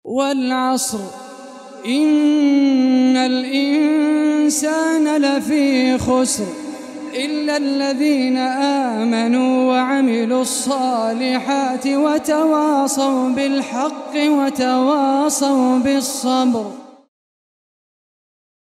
والعصر إن الإنسان لفي خسر إلا الذين آمنوا وعملوا الصالحات وتواصوا بالحق وتواصوا بالصبر.